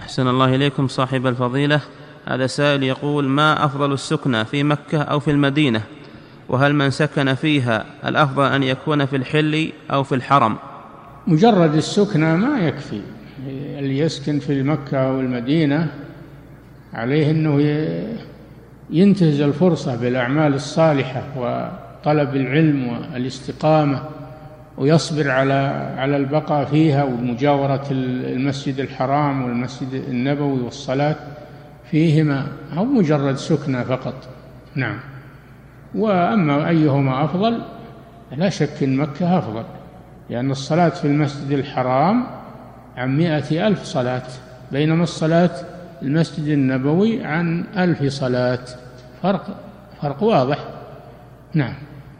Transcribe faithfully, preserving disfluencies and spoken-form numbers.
أحسن الله إليكم صاحب الفضيلة. هذا سائل يقول: ما أفضل السكنى في مكة أو في المدينة؟ وهل من سكن فيها الأفضل أن يكون في الحل أو في الحرم؟ مجرد السكنى ما يكفي. اللي يسكن في مكة أو المدينة عليه أنه ينتهز الفرصة بالأعمال الصالحة وطلب العلم والاستقامة، ويصبر على على البقاء فيها ومجاورة المسجد الحرام والمسجد النبوي والصلاة فيهما، أو مجرد سكنى فقط. نعم. وأما أيهما أفضل، لا شك أن مكة أفضل، لأن الصلاة في المسجد الحرام عن مائة ألف صلاة، بينما الصلاة في المسجد النبوي عن ألف صلاة، فرق فرق واضح. نعم.